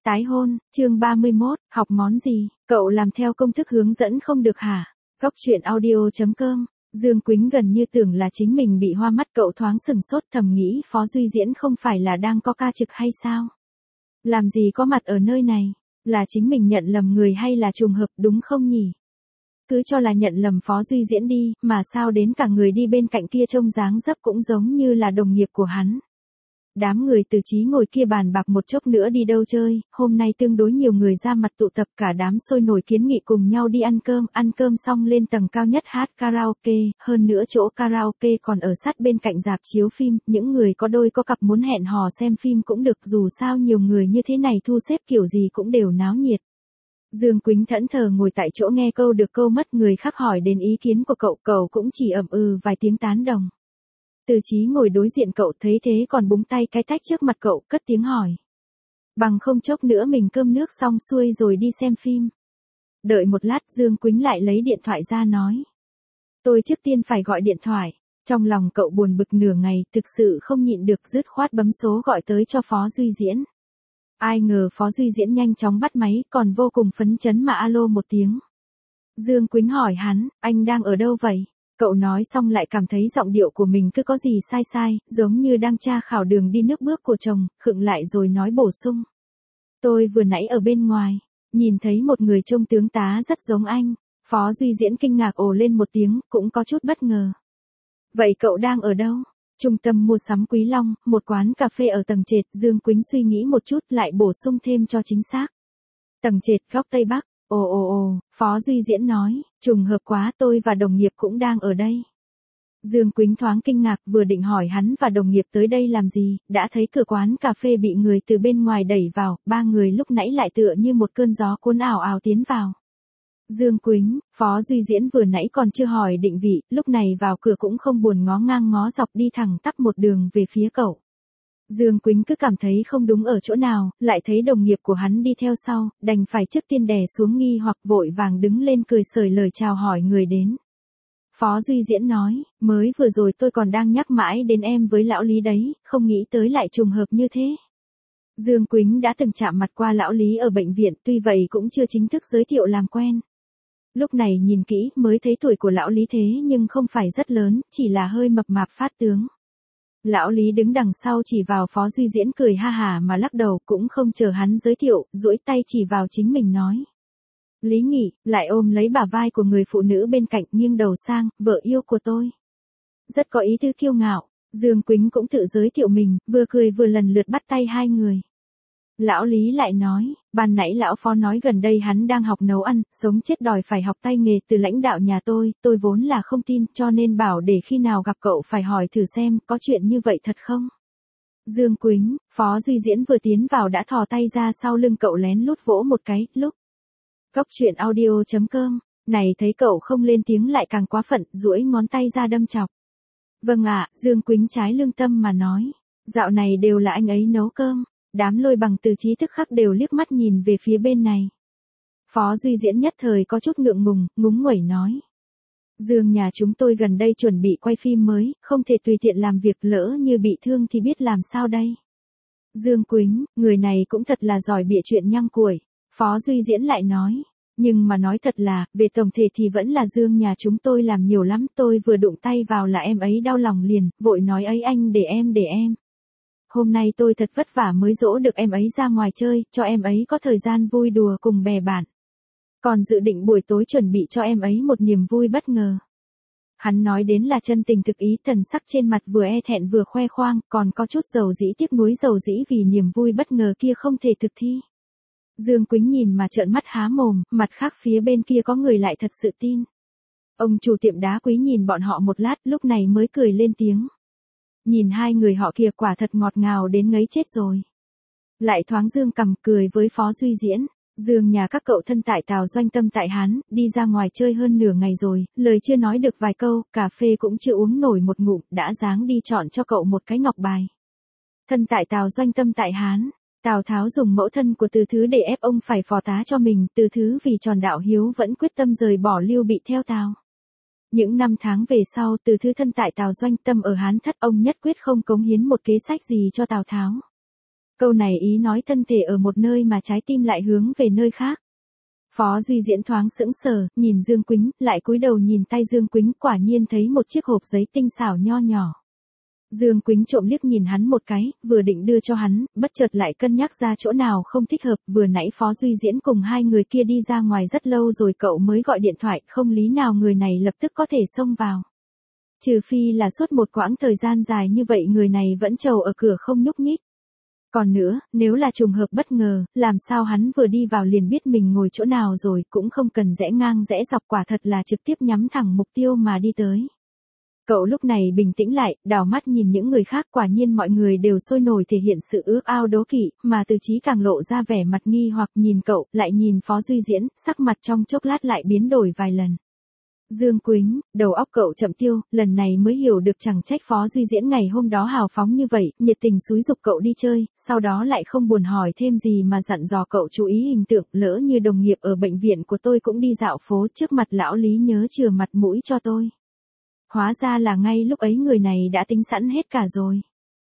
Tái hôn, chương 31, học món gì? Cậu làm theo công thức hướng dẫn không được hả? Góc truyện audio.com. Dương Quýnh gần như tưởng là chính mình bị hoa mắt, cậu thoáng sừng sốt thầm nghĩ Phó Duy Diễn không phải là đang có ca trực hay sao? Làm gì có mặt ở nơi này? Là chính mình nhận lầm người hay là trùng hợp đúng không nhỉ? Cứ cho là nhận lầm Phó Duy Diễn đi, mà sao đến cả người đi bên cạnh kia trông dáng dấp cũng giống như là đồng nghiệp của hắn. Đám người Từ Chí ngồi kia bàn bạc một chốc nữa đi đâu chơi, hôm nay tương đối nhiều người ra mặt tụ tập, cả đám sôi nổi kiến nghị cùng nhau đi ăn cơm xong lên tầng cao nhất hát karaoke, hơn nữa chỗ karaoke còn ở sát bên cạnh rạp chiếu phim, những người có đôi có cặp muốn hẹn hò xem phim cũng được, dù sao nhiều người như thế này thu xếp kiểu gì cũng đều náo nhiệt. Dương Quýnh thẫn thờ ngồi tại chỗ nghe câu được câu mất, người khác hỏi đến ý kiến của cậu cũng chỉ ậm ừ vài tiếng tán đồng. Từ Chí ngồi đối diện cậu thấy thế còn búng tay cái tách trước mặt cậu, cất tiếng hỏi. Bằng không chốc nữa mình cơm nước xong xuôi rồi đi xem phim. Đợi một lát Dương Quýnh lại lấy điện thoại ra nói. Tôi trước tiên phải gọi điện thoại. Trong lòng cậu buồn bực nửa ngày, thực sự không nhịn được dứt khoát bấm số gọi tới cho Phó Duy Diễn. Ai ngờ Phó Duy Diễn nhanh chóng bắt máy, còn vô cùng phấn chấn mà alo một tiếng. Dương Quýnh hỏi hắn, anh đang ở đâu vậy? Cậu nói xong lại cảm thấy giọng điệu của mình cứ có gì sai, giống như đang tra khảo đường đi nước bước của chồng, khựng lại rồi nói bổ sung. Tôi vừa nãy ở bên ngoài, nhìn thấy một người trông tướng tá rất giống anh. Phó Duy Diễn kinh ngạc ồ lên một tiếng, cũng có chút bất ngờ. Vậy cậu đang ở đâu? Trung tâm mua sắm Quý Long, một quán cà phê ở tầng trệt. Dương Quýnh suy nghĩ một chút lại bổ sung thêm cho chính xác. Tầng trệt góc Tây Bắc. Ồ, Phó Duy Diễn nói, trùng hợp quá, tôi và đồng nghiệp cũng đang ở đây. Dương Quýnh thoáng kinh ngạc, vừa định hỏi hắn và đồng nghiệp tới đây làm gì, đã thấy cửa quán cà phê bị người từ bên ngoài đẩy vào, ba người lúc nãy lại tựa như một cơn gió cuốn ảo ảo tiến vào. Dương Quýnh, Phó Duy Diễn vừa nãy còn chưa hỏi định vị, lúc này vào cửa cũng không buồn ngó ngang ngó dọc đi thẳng tắp một đường về phía cậu. Dương Quýnh cứ cảm thấy không đúng ở chỗ nào, lại thấy đồng nghiệp của hắn đi theo sau, đành phải trước tiên đè xuống nghi hoặc vội vàng đứng lên cười xởi lời chào hỏi người đến. Phó Duy Diễn nói, mới vừa rồi tôi còn đang nhắc mãi đến em với lão Lý đấy, không nghĩ tới lại trùng hợp như thế. Dương Quýnh đã từng chạm mặt qua lão Lý ở bệnh viện, tuy vậy cũng chưa chính thức giới thiệu làm quen. Lúc này nhìn kỹ mới thấy tuổi của lão Lý thế nhưng không phải rất lớn, chỉ là hơi mập mạp phát tướng. Lão Lý đứng đằng sau chỉ vào Phó Duy Diễn cười ha hả mà lắc đầu, cũng không chờ hắn giới thiệu, duỗi tay chỉ vào chính mình nói. Lý Nghị, lại ôm lấy bả vai của người phụ nữ bên cạnh, nghiêng đầu sang, vợ yêu của tôi. Rất có ý tứ kiêu ngạo, Dương Quýnh cũng tự giới thiệu mình, vừa cười vừa lần lượt bắt tay hai người. Lão Lý lại nói, ban nãy lão Phó nói gần đây hắn đang học nấu ăn, sống chết đòi phải học tay nghề từ lãnh đạo nhà tôi vốn là không tin, cho nên bảo để khi nào gặp cậu phải hỏi thử xem, có chuyện như vậy thật không? Dương Quýnh, Phó Duy Diễn vừa tiến vào đã thò tay ra sau lưng cậu lén lút vỗ một cái, lúc. Góc truyện audio.com, này thấy cậu không lên tiếng lại càng quá phận, duỗi ngón tay ra đâm chọc. Vâng ạ, Dương Quýnh trái lương tâm mà nói, dạo này đều là anh ấy nấu cơm. Đám Lôi Bằng Từ Chí tức khắc đều liếc mắt nhìn về phía bên này. Phó Duy Diễn nhất thời có chút ngượng ngùng, ngúng nguẩy nói. Dương nhà chúng tôi gần đây chuẩn bị quay phim mới, không thể tùy tiện làm việc, lỡ như bị thương thì biết làm sao đây. Dương Quýnh, người này cũng thật là giỏi bịa chuyện nhăng cuội. Phó Duy Diễn lại nói. Nhưng mà nói thật là, về tổng thể thì vẫn là Dương nhà chúng tôi làm nhiều lắm, tôi vừa đụng tay vào là em ấy đau lòng liền, vội nói ấy anh để em. Hôm nay tôi thật vất vả mới dỗ được em ấy ra ngoài chơi, cho em ấy có thời gian vui đùa cùng bè bạn. Còn dự định buổi tối chuẩn bị cho em ấy một niềm vui bất ngờ. Hắn nói đến là chân tình thực ý, thần sắc trên mặt vừa e thẹn vừa khoe khoang, còn có chút dầu dĩ tiếc nuối dầu dĩ vì niềm vui bất ngờ kia không thể thực thi. Dương Quýnh nhìn mà trợn mắt há mồm, mặt khác phía bên kia có người lại thật sự tin. Ông chủ tiệm đá Quý nhìn bọn họ một lát, lúc này mới cười lên tiếng. Nhìn hai người họ kia quả thật ngọt ngào đến ngấy chết rồi. Lại thoáng dương cằm cười với Phó Duy Diễn. Dương nhà các cậu thân tại Tào Doanh Tâm tại Hán, đi ra ngoài chơi hơn nửa ngày rồi, lời chưa nói được vài câu, cà phê cũng chưa uống nổi một ngụm, đã dáng đi chọn cho cậu một cái ngọc bài. Thân tại Tào Doanh Tâm tại Hán, Tào Tháo dùng mẫu thân của Từ Thứ để ép ông phải phò tá cho mình, Từ Thứ vì tròn đạo hiếu vẫn quyết tâm rời bỏ Lưu Bị theo Tào. Những năm tháng về sau, Từ Thứ thân tại Tào Doanh Tâm ở Hán Thất, ông nhất quyết không cống hiến một kế sách gì cho Tào Tháo. Câu này ý nói thân thể ở một nơi mà trái tim lại hướng về nơi khác. Phó Duy Diễn thoáng sững sờ, nhìn Dương Quýnh, lại cúi đầu nhìn tay Dương Quýnh, quả nhiên thấy một chiếc hộp giấy tinh xảo nho nhỏ. Dương Quýnh trộm liếc nhìn hắn một cái, vừa định đưa cho hắn, bất chợt lại cân nhắc ra chỗ nào không thích hợp, vừa nãy Phó Duy Diễn cùng hai người kia đi ra ngoài rất lâu rồi cậu mới gọi điện thoại, không lý nào người này lập tức có thể xông vào. Trừ phi là suốt một quãng thời gian dài như vậy người này vẫn trầu ở cửa không nhúc nhích. Còn nữa, nếu là trùng hợp bất ngờ, làm sao hắn vừa đi vào liền biết mình ngồi chỗ nào rồi, cũng không cần rẽ ngang rẽ dọc, quả thật là trực tiếp nhắm thẳng mục tiêu mà đi tới. Cậu lúc này bình tĩnh lại, đảo mắt nhìn những người khác, quả nhiên mọi người đều sôi nổi thể hiện sự ước ao đố kỵ, mà Từ Chí càng lộ ra vẻ mặt nghi hoặc nhìn cậu, lại nhìn Phó Duy Diễn, sắc mặt trong chốc lát lại biến đổi vài lần. Dương Quýnh, đầu óc cậu chậm tiêu, lần này mới hiểu được chẳng trách Phó Duy Diễn ngày hôm đó hào phóng như vậy, nhiệt tình xúi giục cậu đi chơi, sau đó lại không buồn hỏi thêm gì mà dặn dò cậu chú ý hình tượng, lỡ như đồng nghiệp ở bệnh viện của tôi cũng đi dạo phố trước mặt lão Lý nhớ chừa mặt mũi cho tôi. Hóa ra là ngay lúc ấy người này đã tính sẵn hết cả rồi.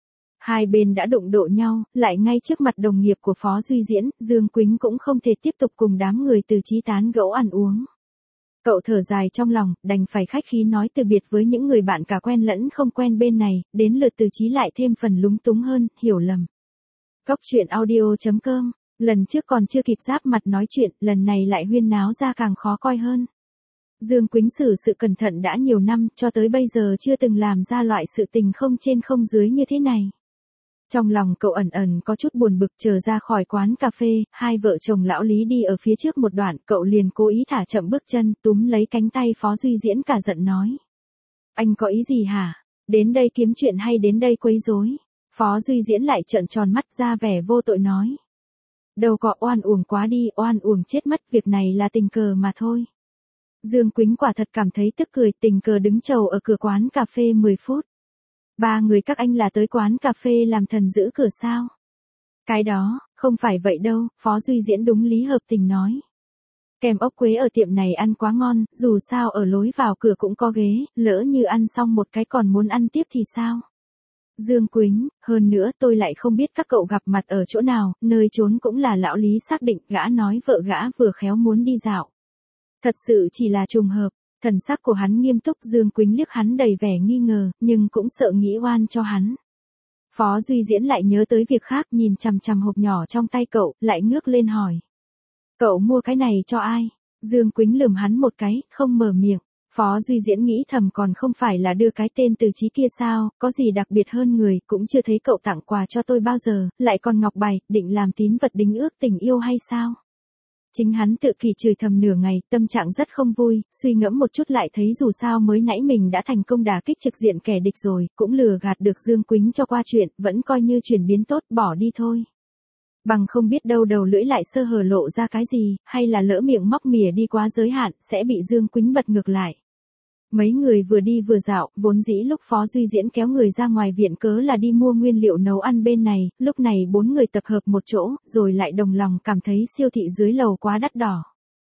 Hai bên đã đụng độ nhau, lại ngay trước mặt đồng nghiệp của Phó Duy Diễn, Dương Quýnh cũng không thể tiếp tục cùng đám người Từ Chí tán gẫu ăn uống. Cậu thở dài trong lòng, đành phải khách khí nói từ biệt với những người bạn cả quen lẫn không quen bên này, đến lượt Từ Chí lại thêm phần lúng túng hơn, hiểu lầm. Cóc truyện audio.com, lần trước còn chưa kịp giáp mặt nói chuyện, lần này lại huyên náo ra càng khó coi hơn. Dương Quýnh xử sự cẩn thận đã nhiều năm, cho tới bây giờ chưa từng làm ra loại sự tình không trên không dưới như thế này. Trong lòng cậu ẩn ẩn có chút buồn bực, chờ ra khỏi quán cà phê, hai vợ chồng lão Lý đi ở phía trước một đoạn, cậu liền cố ý thả chậm bước chân, túm lấy cánh tay Phó Duy Diễn cả giận nói. Anh có ý gì hả? Đến đây kiếm chuyện hay đến đây quấy rối? Phó Duy Diễn lại trợn tròn mắt ra vẻ vô tội nói. Đâu có, oan uổng quá đi, oan uổng chết mất, việc này là tình cờ mà thôi. Dương Quýnh quả thật cảm thấy tức cười, tình cờ đứng chầu ở cửa quán cà phê 10 phút. Ba người các anh là tới quán cà phê làm thần giữ cửa sao? Cái đó, không phải vậy đâu, Phó Duy Diễn đúng lý hợp tình nói. Kem ốc quế ở tiệm này ăn quá ngon, dù sao ở lối vào cửa cũng có ghế, lỡ như ăn xong một cái còn muốn ăn tiếp thì sao? Dương Quýnh, hơn nữa tôi lại không biết các cậu gặp mặt ở chỗ nào, nơi trốn cũng là lão Lý xác định, gã nói vợ gã vừa khéo muốn đi dạo. Thật sự chỉ là trùng hợp. Thần sắc của hắn nghiêm túc, Dương Quýnh liếc hắn đầy vẻ nghi ngờ, nhưng cũng sợ nghĩ oan cho hắn. Phó Duy Diễn lại nhớ tới việc khác, nhìn chằm chằm hộp nhỏ trong tay cậu, lại ngước lên hỏi. Cậu mua cái này cho ai? Dương Quýnh lườm hắn một cái, không mở miệng. Phó Duy Diễn nghĩ thầm còn không phải là đưa cái tên Từ Chí kia sao, có gì đặc biệt hơn người, cũng chưa thấy cậu tặng quà cho tôi bao giờ, lại còn ngọc bài, định làm tín vật đính ước tình yêu hay sao? Chính hắn tự kỷ chửi thầm nửa ngày, tâm trạng rất không vui, suy ngẫm một chút lại thấy dù sao mới nãy mình đã thành công đả kích trực diện kẻ địch rồi, cũng lừa gạt được Dương Quýnh cho qua chuyện, vẫn coi như chuyển biến tốt, bỏ đi thôi. Bằng không biết đâu đầu lưỡi lại sơ hở lộ ra cái gì, hay là lỡ miệng móc mỉa đi quá giới hạn, sẽ bị Dương Quýnh bật ngược lại. Mấy người vừa đi vừa dạo, vốn dĩ lúc Phó Duy Diễn kéo người ra ngoài viện cớ là đi mua nguyên liệu nấu ăn bên này, lúc này bốn người tập hợp một chỗ, rồi lại đồng lòng cảm thấy siêu thị dưới lầu quá đắt đỏ.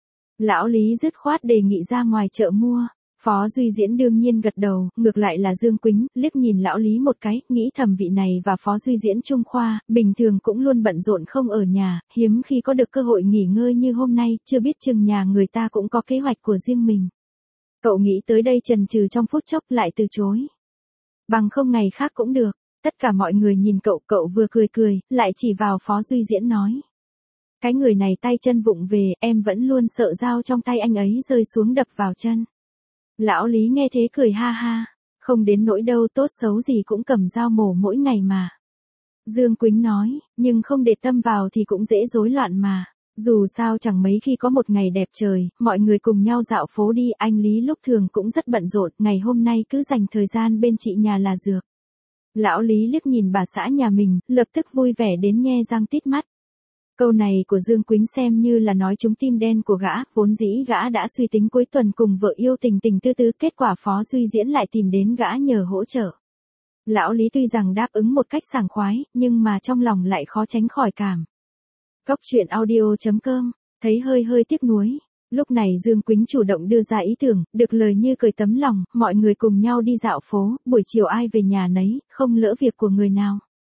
Lão Lý dứt khoát đề nghị ra ngoài chợ mua. Phó Duy Diễn đương nhiên gật đầu, ngược lại là Dương Quýnh, liếc nhìn lão Lý một cái, nghĩ thầm vị này và Phó Duy Diễn trung khoa, bình thường cũng luôn bận rộn không ở nhà, hiếm khi có được cơ hội nghỉ ngơi như hôm nay, chưa biết chừng nhà người ta cũng có kế hoạch của riêng mình. Cậu nghĩ tới đây chần chừ trong phút chốc lại từ chối. Bằng không ngày khác cũng được. Tất cả mọi người nhìn cậu vừa cười, lại chỉ vào Phó Duy Diễn nói. Cái người này tay chân vụng về, em vẫn luôn sợ dao trong tay anh ấy rơi xuống đập vào chân. Lão Lý nghe thế cười ha ha. Không đến nỗi đâu, tốt xấu gì cũng cầm dao mổ mỗi ngày mà. Dương Quýnh nói, nhưng không để tâm vào thì cũng dễ rối loạn mà. Dù sao chẳng mấy khi có một ngày đẹp trời, mọi người cùng nhau dạo phố đi, anh Lý lúc thường cũng rất bận rộn, ngày hôm nay cứ dành thời gian bên chị nhà là dược. Lão Lý liếc nhìn bà xã nhà mình, lập tức vui vẻ đến nhe răng tít mắt. Câu này của Dương Quýnh xem như là nói trúng tim đen của gã, vốn dĩ gã đã suy tính cuối tuần cùng vợ yêu tình tình tư tứ, kết quả Phó Duy Diễn lại tìm đến gã nhờ hỗ trợ. Lão Lý tuy rằng đáp ứng một cách sảng khoái, nhưng mà trong lòng lại khó tránh khỏi cảm. Cóc truyện audio.com, thấy hơi tiếc nuối. Lúc này Dương Quýnh chủ động đưa ra ý tưởng, được lời như cười tấm lòng, mọi người cùng nhau đi dạo phố, buổi chiều ai về nhà nấy, không lỡ việc của người nào.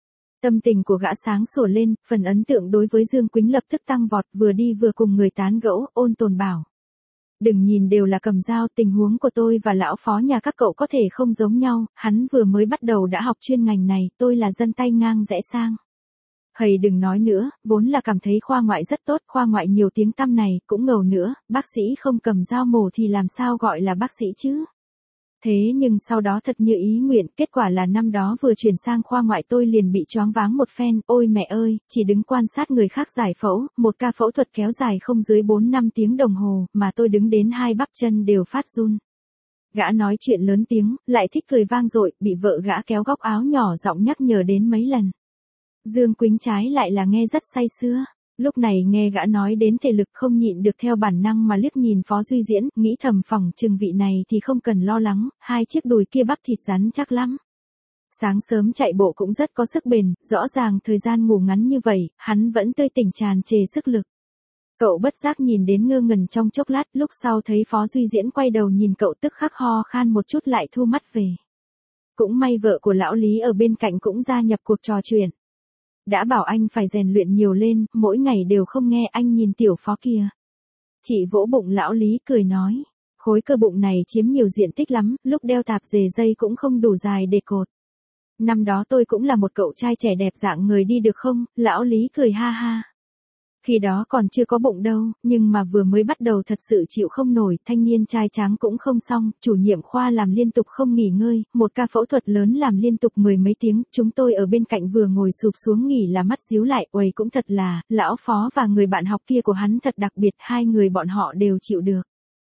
Tâm tình của gã sáng sủa lên, phần ấn tượng đối với Dương Quýnh lập tức tăng vọt, vừa đi vừa cùng người tán gẫu, ôn tồn bảo. Đừng nhìn đều là cầm dao, tình huống của tôi và lão phó nhà các cậu có thể không giống nhau, hắn vừa mới bắt đầu đã học chuyên ngành này, tôi là dân tay ngang rẽ sang. Hầy đừng nói nữa, vốn là cảm thấy khoa ngoại rất tốt, khoa ngoại nhiều tiếng tăm này, cũng ngầu nữa, bác sĩ không cầm dao mổ thì làm sao gọi là bác sĩ chứ. Thế nhưng sau đó thật như ý nguyện, kết quả là năm đó vừa chuyển sang khoa ngoại tôi liền bị choáng váng một phen, ôi mẹ ơi, chỉ đứng quan sát người khác giải phẫu, một ca phẫu thuật kéo dài không dưới 4-5 tiếng đồng hồ, mà tôi đứng đến hai bắp chân đều phát run. Gã nói chuyện lớn tiếng, lại thích cười vang dội, bị vợ gã kéo góc áo nhỏ giọng nhắc nhở đến mấy lần. Dương Quýnh trái lại là nghe rất say sưa. Lúc này nghe gã nói đến thể lực không nhịn được theo bản năng mà liếc nhìn Phó Duy Diễn, nghĩ thầm phỏng chừng vị này thì không cần lo lắng, hai chiếc đùi kia bắp thịt rắn chắc lắm. Sáng sớm chạy bộ cũng rất có sức bền, rõ ràng thời gian ngủ ngắn như vậy, hắn vẫn tươi tỉnh tràn trề sức lực. Cậu bất giác nhìn đến ngơ ngẩn trong chốc lát, lúc sau thấy Phó Duy Diễn quay đầu nhìn cậu tức khắc ho khan một chút lại thu mắt về. Cũng may vợ của lão Lý ở bên cạnh cũng gia nhập cuộc trò chuyện. Đã bảo anh phải rèn luyện nhiều lên, mỗi ngày đều không nghe, anh nhìn tiểu Phó kia. Chị vỗ bụng lão Lý cười nói, khối cơ bụng này chiếm nhiều diện tích lắm, lúc đeo tạp dề dây cũng không đủ dài để cột. Năm đó tôi cũng là một cậu trai trẻ đẹp dạng người đi được không, lão Lý cười ha ha. Khi đó còn chưa có bụng đâu, nhưng mà vừa mới bắt đầu thật sự chịu không nổi, thanh niên trai tráng cũng không xong, chủ nhiệm khoa làm liên tục không nghỉ ngơi, một ca phẫu thuật lớn làm liên tục 10 mấy tiếng, chúng tôi ở bên cạnh vừa ngồi sụp xuống nghỉ là mắt díu lại, uầy cũng thật là, lão Phó và người bạn học kia của hắn thật đặc biệt, hai người bọn họ đều chịu được.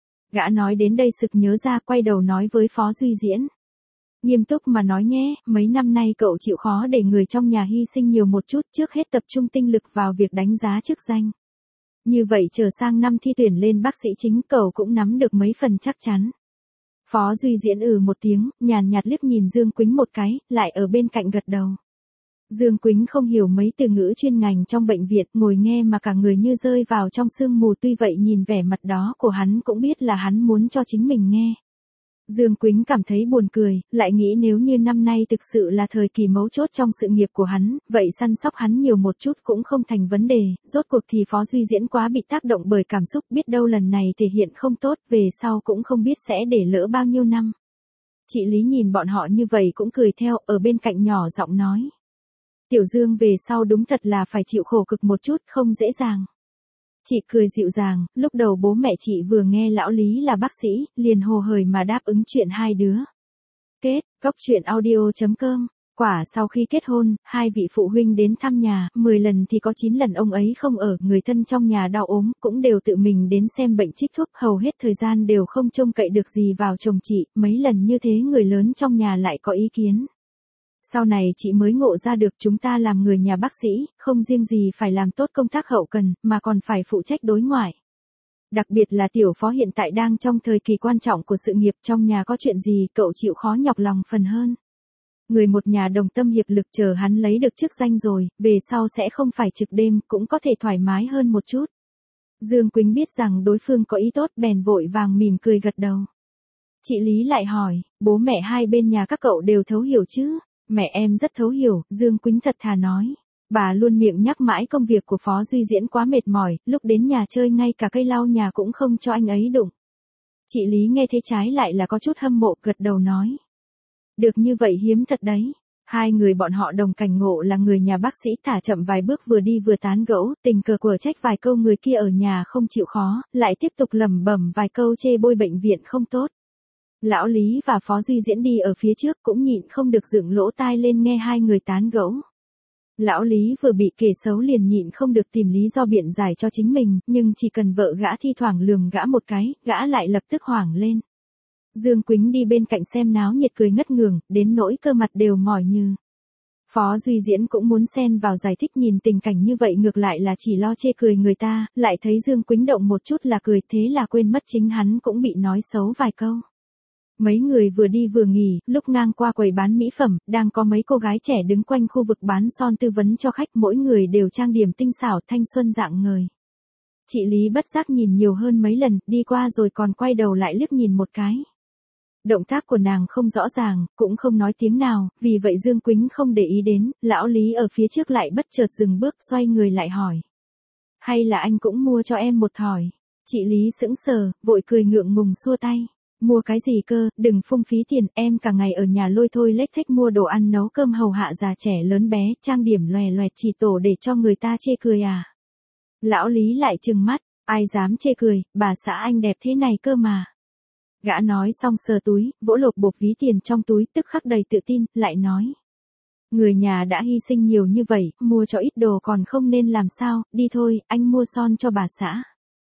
Gã nói đến đây sực nhớ ra, quay đầu nói với Phó Duy Diễn. Nghiêm túc mà nói nhé, mấy năm nay cậu chịu khó để người trong nhà hy sinh nhiều một chút, trước hết tập trung tinh lực vào việc đánh giá chức danh. Như vậy trở sang năm thi tuyển lên bác sĩ chính cậu cũng nắm được mấy phần chắc chắn. Phó Duy Diễn một tiếng, nhàn nhạt liếc nhìn Dương Quýnh một cái, lại ở bên cạnh gật đầu. Dương Quýnh không hiểu mấy từ ngữ chuyên ngành trong bệnh viện, ngồi nghe mà cả người như rơi vào trong sương mù, tuy vậy nhìn vẻ mặt đó của hắn cũng biết là hắn muốn cho chính mình nghe. Dương Quýnh cảm thấy buồn cười, lại nghĩ nếu như năm nay thực sự là thời kỳ mấu chốt trong sự nghiệp của hắn, vậy săn sóc hắn nhiều một chút cũng không thành vấn đề, rốt cuộc thì Phó Duy Diễn quá bị tác động bởi cảm xúc, biết đâu lần này thể hiện không tốt, về sau cũng không biết sẽ để lỡ bao nhiêu năm. Chị Lý nhìn bọn họ như vậy cũng cười theo, ở bên cạnh nhỏ giọng nói. Tiểu Dương về sau đúng thật là phải chịu khổ cực một chút, không dễ dàng. Chị cười dịu dàng, lúc đầu bố mẹ chị vừa nghe lão Lý là bác sĩ, liền hồ hởi mà đáp ứng chuyện hai đứa. Kết, góc truyện audio.com. Quả sau khi kết hôn, hai vị phụ huynh đến thăm nhà, 10 lần thì có 9 lần ông ấy không ở, người thân trong nhà đau ốm, cũng đều tự mình đến xem bệnh trích thuốc, hầu hết thời gian đều không trông cậy được gì vào chồng chị, mấy lần như thế người lớn trong nhà lại có ý kiến. Sau này chị mới ngộ ra được chúng ta làm người nhà bác sĩ, không riêng gì phải làm tốt công tác hậu cần, mà còn phải phụ trách đối ngoại. Đặc biệt là tiểu Phó hiện tại đang trong thời kỳ quan trọng của sự nghiệp, trong nhà có chuyện gì cậu chịu khó nhọc lòng phần hơn. Người một nhà đồng tâm hiệp lực, chờ hắn lấy được chức danh rồi, về sau sẽ không phải trực đêm, cũng có thể thoải mái hơn một chút. Dương Quýnh biết rằng đối phương có ý tốt, bèn vội vàng mỉm cười gật đầu. Chị Lý lại hỏi, bố mẹ hai bên nhà các cậu đều thấu hiểu chứ? Mẹ em rất thấu hiểu, Dương Quýnh thật thà nói. Bà luôn miệng nhắc mãi công việc của Phó Duy Diễn quá mệt mỏi, lúc đến nhà chơi ngay cả cây lau nhà cũng không cho anh ấy đụng. Chị Lý nghe thế trái lại là có chút hâm mộ, gật đầu nói. Được như vậy hiếm thật đấy. Hai người bọn họ đồng cảnh ngộ là người nhà bác sĩ, thả chậm vài bước vừa đi vừa tán gẫu, tình cờ quở trách vài câu người kia ở nhà không chịu khó, lại tiếp tục lẩm bẩm vài câu chê bôi bệnh viện không tốt. Lão Lý và Phó Duy Diễn đi ở phía trước cũng nhịn không được dựng lỗ tai lên nghe hai người tán gẫu. Lão Lý vừa bị kể xấu liền nhịn không được tìm lý do biện giải cho chính mình, nhưng chỉ cần vợ gã thi thoảng lườm gã một cái, gã lại lập tức hoảng lên. Dương Quýnh đi bên cạnh xem náo nhiệt cười ngất ngường, đến nỗi cơ mặt đều mỏi như. Phó Duy Diễn cũng muốn xen vào giải thích, nhìn tình cảnh như vậy ngược lại là chỉ lo chê cười người ta, lại thấy Dương Quýnh động một chút là cười, thế là quên mất chính hắn cũng bị nói xấu vài câu. Mấy người vừa đi vừa nghỉ, lúc ngang qua quầy bán mỹ phẩm, đang có mấy cô gái trẻ đứng quanh khu vực bán son tư vấn cho khách, mỗi người đều trang điểm tinh xảo thanh xuân rạng ngời. Chị Lý bất giác nhìn nhiều hơn mấy lần, đi qua rồi còn quay đầu lại liếc nhìn một cái. Động tác của nàng không rõ ràng, cũng không nói tiếng nào, vì vậy Dương Quýnh không để ý đến, lão Lý ở phía trước lại bất chợt dừng bước xoay người lại hỏi. Hay là anh cũng mua cho em một thỏi? Chị Lý sững sờ, vội cười ngượng ngùng xua tay. Mua cái gì cơ, đừng phung phí tiền, em cả ngày ở nhà lôi thôi lếch thếch mua đồ ăn nấu cơm hầu hạ già trẻ lớn bé, trang điểm lòe loẹt chỉ tổ để cho người ta chê cười à? Lão Lý lại trừng mắt, ai dám chê cười, bà xã anh đẹp thế này cơ mà. Gã nói xong sờ túi, vỗ lộp bộp ví tiền trong túi tức khắc đầy tự tin, lại nói. Người nhà đã hy sinh nhiều như vậy, mua cho ít đồ còn không nên làm sao, đi thôi, anh mua son cho bà xã.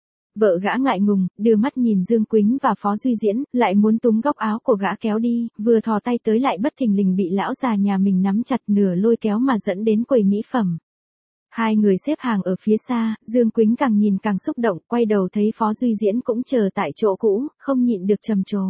Vợ gã ngại ngùng, đưa mắt nhìn Dương Quýnh và Phó Duy Diễn, lại muốn túm góc áo của gã kéo đi, vừa thò tay tới lại bất thình lình bị lão già nhà mình nắm chặt nửa lôi kéo mà dẫn đến quầy mỹ phẩm. Hai người xếp hàng ở phía xa, Dương Quýnh càng nhìn càng xúc động, quay đầu thấy Phó Duy Diễn cũng chờ tại chỗ cũ, không nhịn được trầm trồ.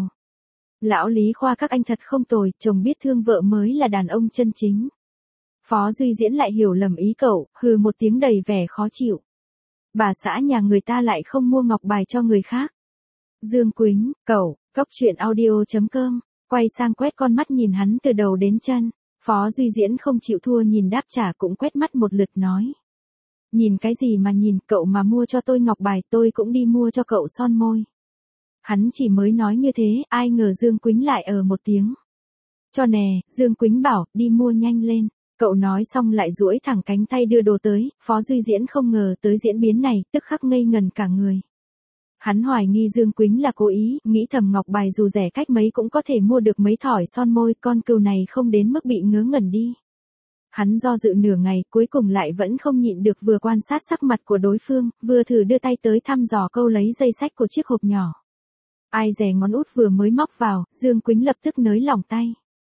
Lão Lý khoa các anh thật không tồi, chồng biết thương vợ mới là đàn ông chân chính. Phó Duy Diễn lại hiểu lầm ý cậu, hừ một tiếng đầy vẻ khó chịu. Bà xã nhà người ta lại không mua ngọc bài cho người khác. Dương Quýnh, cậu, coctruyện.audio.com, quay sang quét con mắt nhìn hắn từ đầu đến chân. Phó Duy Diễn không chịu thua nhìn đáp trả cũng quét mắt một lượt nói. Nhìn cái gì mà nhìn, cậu mà mua cho tôi ngọc bài tôi cũng đi mua cho cậu son môi. Hắn chỉ mới nói như thế, ai ngờ Dương Quýnh lại một tiếng. Cho nè, Dương Quýnh bảo, đi mua nhanh lên. Cậu nói xong lại duỗi thẳng cánh tay đưa đồ tới, Phó Duy Diễn không ngờ tới diễn biến này, tức khắc ngây ngần cả người. Hắn hoài nghi Dương Quýnh là cố ý, nghĩ thầm ngọc bài dù rẻ cách mấy cũng có thể mua được mấy thỏi son môi, con cừu này không đến mức bị ngớ ngẩn đi. Hắn do dự nửa ngày, cuối cùng lại vẫn không nhịn được vừa quan sát sắc mặt của đối phương, vừa thử đưa tay tới thăm dò câu lấy dây xách của chiếc hộp nhỏ. Ai dè ngón út vừa mới móc vào, Dương Quýnh lập tức nới lỏng tay.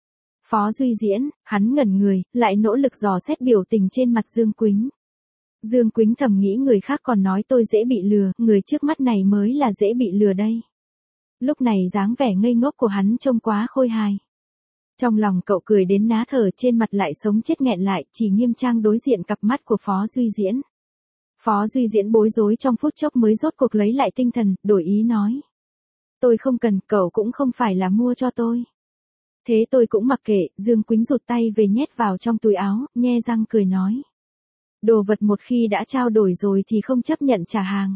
Phó Duy Diễn, hắn ngẩn người, lại nỗ lực dò xét biểu tình trên mặt Dương Quýnh. Dương Quýnh thầm nghĩ người khác còn nói tôi dễ bị lừa, người trước mắt này mới là dễ bị lừa đây. Lúc này dáng vẻ ngây ngốc của hắn trông quá khôi hài. Trong lòng cậu cười đến ná thở, trên mặt lại sống chết nghẹn lại, chỉ nghiêm trang đối diện cặp mắt của Phó Duy Diễn. Phó Duy Diễn bối rối trong phút chốc mới rốt cuộc lấy lại tinh thần, đổi ý nói. Tôi không cần, cậu cũng không phải là mua cho tôi. Thế tôi cũng mặc kệ, Dương Quýnh rụt tay về nhét vào trong túi áo, nhe răng cười nói. Đồ vật một khi đã trao đổi rồi thì không chấp nhận trả hàng.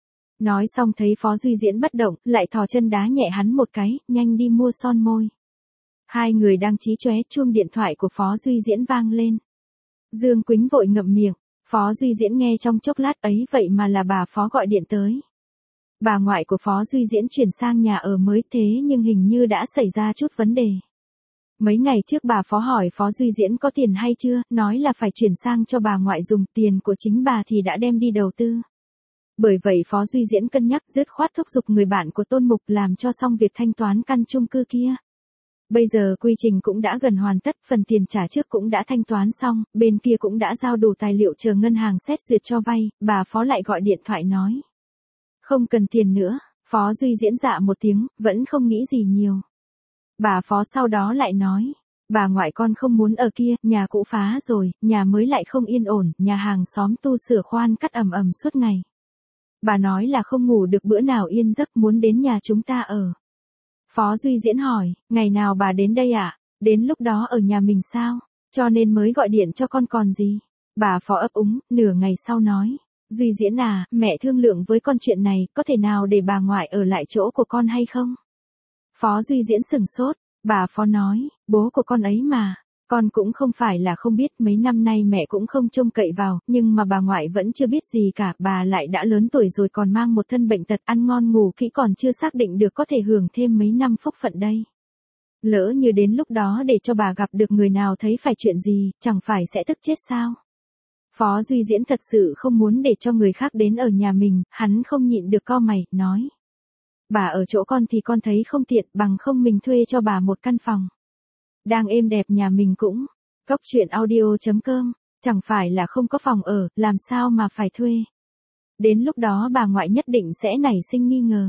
Nói xong thấy Phó Duy Diễn bất động, lại thò chân đá nhẹ hắn một cái, nhanh đi mua son môi. Hai người đang chí chóe, chuông điện thoại của Phó Duy Diễn vang lên. Dương Quýnh vội ngậm miệng, Phó Duy Diễn nghe trong chốc lát ấy vậy mà là bà Phó gọi điện tới. Bà ngoại của Phó Duy Diễn chuyển sang nhà ở mới thế nhưng hình như đã xảy ra chút vấn đề. Mấy ngày trước bà Phó hỏi Phó Duy Diễn có tiền hay chưa, nói là phải chuyển sang cho bà ngoại dùng, tiền của chính bà thì đã đem đi đầu tư. Bởi vậy Phó Duy Diễn cân nhắc dứt khoát thúc giục người bạn của Tôn Mục làm cho xong việc thanh toán căn chung cư kia. Bây giờ quy trình cũng đã gần hoàn tất, phần tiền trả trước cũng đã thanh toán xong, bên kia cũng đã giao đủ tài liệu chờ ngân hàng xét duyệt cho vay, bà Phó lại gọi điện thoại nói. Không cần tiền nữa, Phó Duy Diễn dạ một tiếng, vẫn không nghĩ gì nhiều. Bà Phó sau đó lại nói, bà ngoại con không muốn ở kia, nhà cũ phá rồi, nhà mới lại không yên ổn, nhà hàng xóm tu sửa khoan cắt ầm ầm suốt ngày. Bà nói là không ngủ được bữa nào yên giấc, muốn đến nhà chúng ta ở. Phó Duy Diễn hỏi, ngày nào bà đến đây ạ? Đến lúc đó ở nhà mình sao? Cho nên mới gọi điện cho con còn gì? Bà Phó ấp úng, nửa ngày sau nói, Duy Diễn à, mẹ thương lượng với con chuyện này, có thể nào để bà ngoại ở lại chỗ của con hay không? Phó Duy Diễn sửng sốt, bà Phó nói, bố của con ấy mà. Con cũng không phải là không biết, mấy năm nay mẹ cũng không trông cậy vào, nhưng mà bà ngoại vẫn chưa biết gì cả, bà lại đã lớn tuổi rồi còn mang một thân bệnh tật, ăn ngon ngủ kỹ còn chưa xác định được có thể hưởng thêm mấy năm phúc phận đây. Lỡ như đến lúc đó để cho bà gặp được người nào thấy phải chuyện gì, chẳng phải sẽ tức chết sao? Phó Duy Diễn thật sự không muốn để cho người khác đến ở nhà mình, hắn không nhịn được cau mày, nói. Bà ở chỗ con thì con thấy không tiện, bằng không mình thuê cho bà một căn phòng. Đang êm đẹp nhà mình cũng. Coctruyện.audio.com, chẳng phải là không có phòng ở, làm sao mà phải thuê. Đến lúc đó bà ngoại nhất định sẽ nảy sinh nghi ngờ.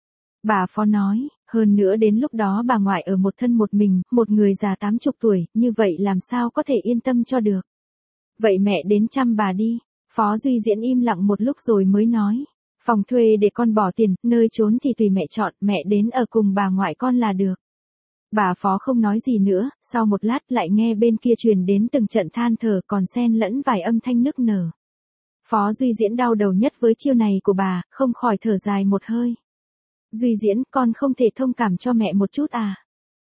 Bà Phó nói, hơn nữa đến lúc đó bà ngoại ở một thân một mình, một người già 80 tuổi, như vậy làm sao có thể yên tâm cho được. Vậy mẹ đến chăm bà đi. Phó Duy Diễn im lặng một lúc rồi mới nói. Phòng thuê để con bỏ tiền, nơi trốn thì tùy mẹ chọn, mẹ đến ở cùng bà ngoại con là được. Bà Phó không nói gì nữa, sau một lát lại nghe bên kia truyền đến từng trận than thở còn xen lẫn vài âm thanh nức nở. Phó Duy Diễn đau đầu nhất với chiêu này của bà, không khỏi thở dài một hơi. Duy Diễn, con không thể thông cảm cho mẹ một chút à?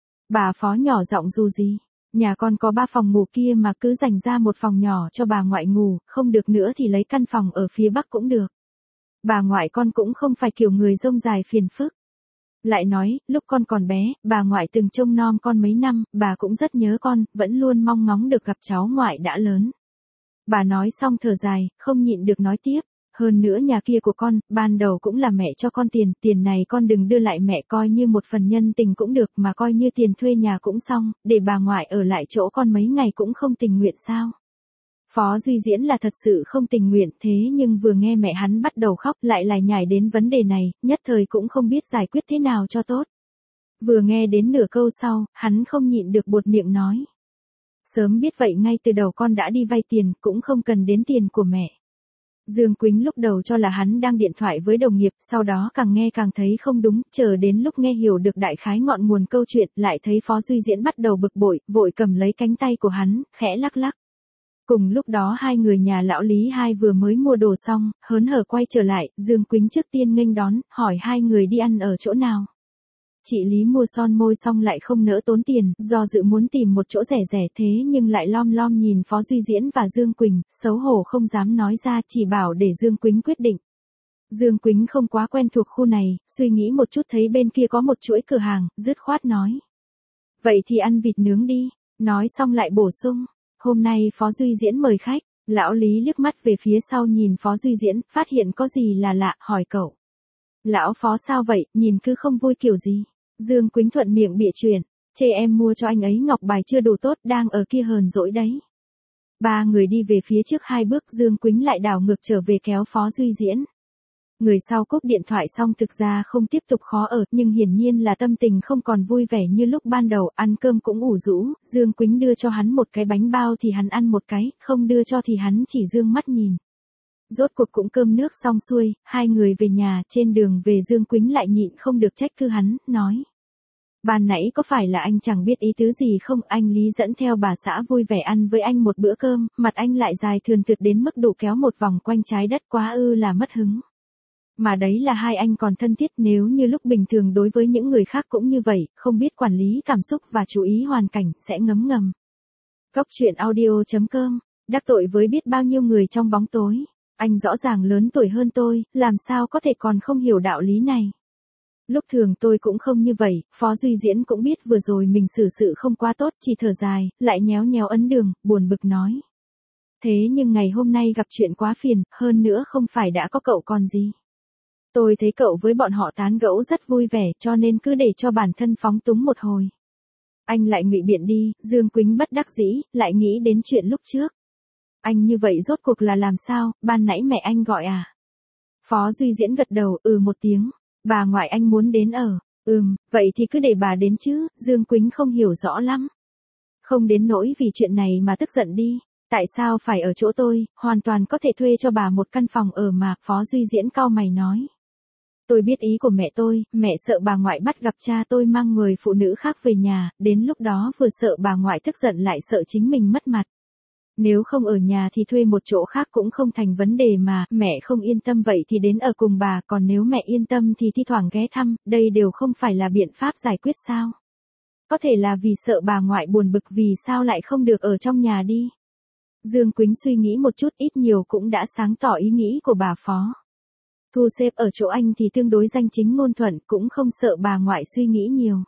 Bà Phó nhỏ giọng dù gì. Nhà con có 3 phòng ngủ kia mà cứ dành ra một phòng nhỏ cho bà ngoại ngủ, không được nữa thì lấy căn phòng ở phía bắc cũng được. Bà ngoại con cũng không phải kiểu người rông dài phiền phức. Lại nói, lúc con còn bé, bà ngoại từng trông nom con mấy năm, bà cũng rất nhớ con, vẫn luôn mong ngóng được gặp cháu ngoại đã lớn. Bà nói xong thở dài, không nhịn được nói tiếp. Hơn nữa nhà kia của con, ban đầu cũng là mẹ cho con tiền, tiền này con đừng đưa lại mẹ coi như một phần nhân tình cũng được mà coi như tiền thuê nhà cũng xong, để bà ngoại ở lại chỗ con mấy ngày cũng không tình nguyện sao. Phó Duy Diễn là thật sự không tình nguyện thế nhưng vừa nghe mẹ hắn bắt đầu khóc lại lải nhải đến vấn đề này, nhất thời cũng không biết giải quyết thế nào cho tốt. Vừa nghe đến nửa câu sau, hắn không nhịn được buột miệng nói. Sớm biết vậy ngay từ đầu con đã đi vay tiền, cũng không cần đến tiền của mẹ. Dương Quýnh lúc đầu cho là hắn đang điện thoại với đồng nghiệp, sau đó càng nghe càng thấy không đúng, chờ đến lúc nghe hiểu được đại khái ngọn nguồn câu chuyện, lại thấy Phó Duy Diễn bắt đầu bực bội, vội cầm lấy cánh tay của hắn, khẽ lắc lắc. Cùng lúc đó hai người nhà lão Lý hai vừa mới mua đồ xong, hớn hở quay trở lại, Dương Quýnh trước tiên nghênh đón, hỏi hai người đi ăn ở chỗ nào. Chị Lý mua son môi xong lại không nỡ tốn tiền, do dự muốn tìm một chỗ rẻ rẻ thế nhưng lại lom lom nhìn Phó Duy Diễn và Dương Quỳnh, xấu hổ không dám nói ra, chỉ bảo để Dương Quýnh quyết định. Dương Quýnh không quá quen thuộc khu này, suy nghĩ một chút thấy bên kia có một chuỗi cửa hàng, dứt khoát nói. Vậy thì ăn vịt nướng đi, nói xong lại bổ sung, hôm nay Phó Duy Diễn mời khách. Lão Lý liếc mắt về phía sau nhìn Phó Duy Diễn, phát hiện có gì là lạ, hỏi cậu. Lão Phó sao vậy, nhìn cứ không vui kiểu gì. Dương Quýnh thuận miệng bịa chuyện, chê em mua cho anh ấy ngọc bài chưa đủ tốt, đang ở kia hờn dỗi đấy. Ba người đi về phía trước 2 bước, Dương Quýnh lại đảo ngược trở về kéo Phó Duy Diễn. Người sau cúp điện thoại xong thực ra không tiếp tục khó ở, nhưng hiển nhiên là tâm tình không còn vui vẻ như lúc ban đầu, ăn cơm cũng ủ rũ, Dương Quýnh đưa cho hắn một cái bánh bao thì hắn ăn một cái, không đưa cho thì hắn chỉ dương mắt nhìn. Rốt cuộc cũng cơm nước xong xuôi, hai người về nhà, trên đường về Dương Quýnh lại nhịn không được trách cứ hắn, nói. Ban nãy có phải là anh chẳng biết ý tứ gì không, anh Lý dẫn theo bà xã vui vẻ ăn với anh một bữa cơm, mặt anh lại dài thườn thượt đến mức đủ kéo một vòng quanh trái đất, quá ư là mất hứng. Mà đấy là hai anh còn thân thiết, nếu như lúc bình thường đối với những người khác cũng như vậy, không biết quản lý cảm xúc và chú ý hoàn cảnh, sẽ ngấm ngầm. Cóc truyện audio.com, đắc tội với biết bao nhiêu người trong bóng tối. Anh rõ ràng lớn tuổi hơn tôi, làm sao có thể còn không hiểu đạo lý này. Lúc thường tôi cũng không như vậy, Phó Duy Diễn cũng biết vừa rồi mình xử sự không quá tốt, chỉ thở dài, lại nhéo nhéo ấn đường, buồn bực nói. Thế nhưng ngày hôm nay gặp chuyện quá phiền, hơn nữa không phải đã có cậu còn gì. Tôi thấy cậu với bọn họ tán gẫu rất vui vẻ, cho nên cứ để cho bản thân phóng túng một hồi. Anh lại ngụy biện đi, Dương Quýnh bất đắc dĩ, lại nghĩ đến chuyện lúc trước. Anh như vậy rốt cuộc là làm sao, ban nãy mẹ anh gọi à? Phó Duy Diễn gật đầu, một tiếng. Bà ngoại anh muốn đến ở. Vậy thì cứ để bà đến chứ, Dương Quýnh không hiểu rõ lắm. Không đến nỗi vì chuyện này mà tức giận đi. Tại sao phải ở chỗ tôi, hoàn toàn có thể thuê cho bà một căn phòng ở mà, Phó Duy Diễn cau mày nói. Tôi biết ý của mẹ tôi, mẹ sợ bà ngoại bắt gặp cha tôi mang người phụ nữ khác về nhà, đến lúc đó vừa sợ bà ngoại tức giận lại sợ chính mình mất mặt. Nếu không ở nhà thì thuê một chỗ khác cũng không thành vấn đề mà, mẹ không yên tâm vậy thì đến ở cùng bà, còn nếu mẹ yên tâm thì thi thoảng ghé thăm, đây đều không phải là biện pháp giải quyết sao. Có thể là vì sợ bà ngoại buồn bực vì sao lại không được ở trong nhà đi. Dương Quýnh suy nghĩ một chút, ít nhiều cũng đã sáng tỏ ý nghĩ của bà Phó. Thu xếp ở chỗ anh thì tương đối danh chính ngôn thuận, cũng không sợ bà ngoại suy nghĩ nhiều.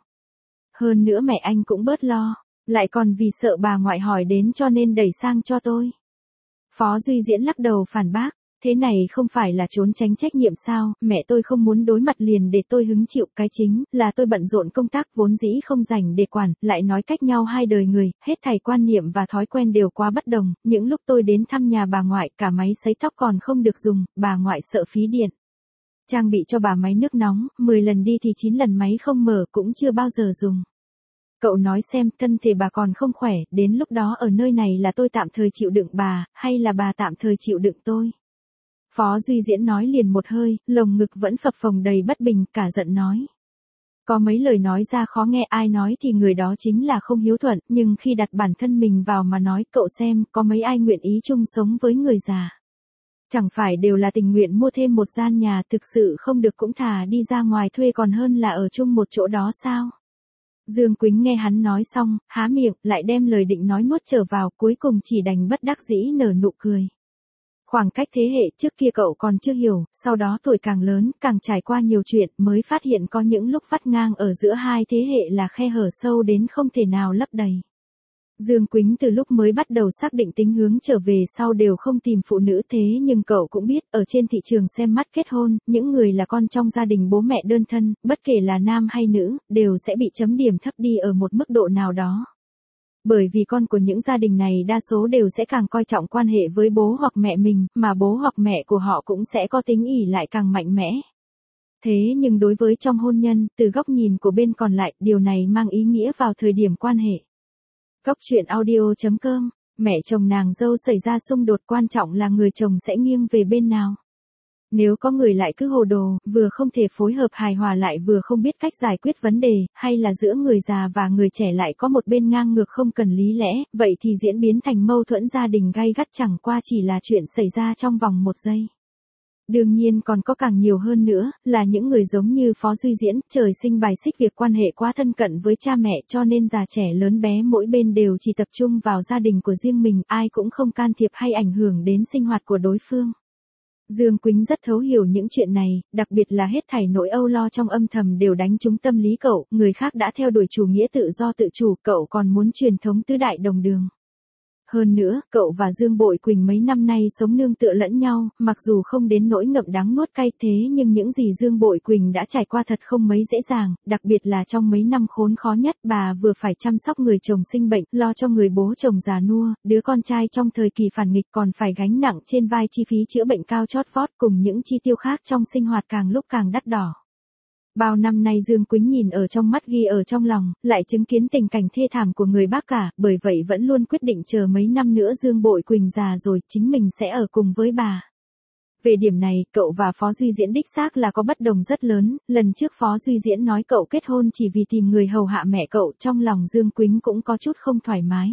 Hơn nữa mẹ anh cũng bớt lo, lại còn vì sợ bà ngoại hỏi đến cho nên đẩy sang cho tôi. Phó Duy Diễn lắc đầu phản bác, thế này không phải là trốn tránh trách nhiệm sao, mẹ tôi không muốn đối mặt liền để tôi hứng chịu, cái chính là tôi bận rộn công tác vốn dĩ không rảnh để quản, lại nói cách nhau hai đời người, hết thảy quan niệm và thói quen đều quá bất đồng, những lúc tôi đến thăm nhà bà ngoại cả máy sấy tóc còn không được dùng, bà ngoại sợ phí điện. Trang bị cho bà máy nước nóng, 10 lần đi thì 9 lần máy không mở cũng chưa bao giờ dùng. Cậu nói xem, thân thể bà còn không khỏe, đến lúc đó ở nơi này là tôi tạm thời chịu đựng bà, hay là bà tạm thời chịu đựng tôi? Phó Duy Diễn nói liền một hơi, lồng ngực vẫn phập phồng đầy bất bình, cả giận nói. Có mấy lời nói ra khó nghe, ai nói thì người đó chính là không hiếu thuận, nhưng khi đặt bản thân mình vào mà nói, cậu xem, có mấy ai nguyện ý chung sống với người già. Chẳng phải đều là tình nguyện mua thêm một gian nhà, thực sự không được cũng thà đi ra ngoài thuê còn hơn là ở chung một chỗ đó sao? Dương Quýnh nghe hắn nói xong, há miệng, lại đem lời định nói nuốt trở vào, cuối cùng chỉ đành bất đắc dĩ nở nụ cười. Khoảng cách thế hệ trước kia cậu còn chưa hiểu, sau đó tuổi càng lớn, càng trải qua nhiều chuyện, mới phát hiện có những lúc vắt ngang ở giữa hai thế hệ là khe hở sâu đến không thể nào lấp đầy. Dương Quýnh từ lúc mới bắt đầu xác định tính hướng trở về sau đều không tìm phụ nữ, thế nhưng cậu cũng biết, ở trên thị trường xem mắt kết hôn, những người là con trong gia đình bố mẹ đơn thân, bất kể là nam hay nữ, đều sẽ bị chấm điểm thấp đi ở một mức độ nào đó. Bởi vì con của những gia đình này đa số đều sẽ càng coi trọng quan hệ với bố hoặc mẹ mình, mà bố hoặc mẹ của họ cũng sẽ có tính ỷ lại càng mạnh mẽ. Thế nhưng đối với trong hôn nhân, từ góc nhìn của bên còn lại, điều này mang ý nghĩa vào thời điểm quan hệ. Góc truyện audio.com, mẹ chồng nàng dâu xảy ra xung đột, quan trọng là người chồng sẽ nghiêng về bên nào. Nếu có người lại cứ hồ đồ, vừa không thể phối hợp hài hòa lại vừa không biết cách giải quyết vấn đề, hay là giữa người già và người trẻ lại có một bên ngang ngược không cần lý lẽ, vậy thì diễn biến thành mâu thuẫn gia đình gay gắt chẳng qua chỉ là chuyện xảy ra trong vòng một giây. Đương nhiên còn có càng nhiều hơn nữa, là những người giống như Phó Duy Diễn, trời sinh bài xích việc quan hệ quá thân cận với cha mẹ, cho nên già trẻ lớn bé mỗi bên đều chỉ tập trung vào gia đình của riêng mình, ai cũng không can thiệp hay ảnh hưởng đến sinh hoạt của đối phương. Dương Quýnh rất thấu hiểu những chuyện này, đặc biệt là hết thảy nỗi âu lo trong âm thầm đều đánh trúng tâm lý cậu, người khác đã theo đuổi chủ nghĩa tự do tự chủ, cậu còn muốn truyền thống tứ đại đồng đường. Hơn nữa, cậu và Dương Bội Quỳnh mấy năm nay sống nương tựa lẫn nhau, mặc dù không đến nỗi ngậm đắng nuốt cay, thế nhưng những gì Dương Bội Quỳnh đã trải qua thật không mấy dễ dàng, đặc biệt là trong mấy năm khốn khó nhất, bà vừa phải chăm sóc người chồng sinh bệnh, lo cho người bố chồng già nua, đứa con trai trong thời kỳ phản nghịch còn phải gánh nặng trên vai chi phí chữa bệnh cao chót vót cùng những chi tiêu khác trong sinh hoạt càng lúc càng đắt đỏ. Bao năm nay Dương Quýnh nhìn ở trong mắt ghi ở trong lòng, lại chứng kiến tình cảnh thê thảm của người bác cả, bởi vậy vẫn luôn quyết định chờ mấy năm nữa Dương Bội Quỳnh già rồi, chính mình sẽ ở cùng với bà. Về điểm này, cậu và Phó Duy Diễn đích xác là có bất đồng rất lớn, lần trước Phó Duy Diễn nói cậu kết hôn chỉ vì tìm người hầu hạ mẹ cậu, trong lòng Dương Quýnh cũng có chút không thoải mái.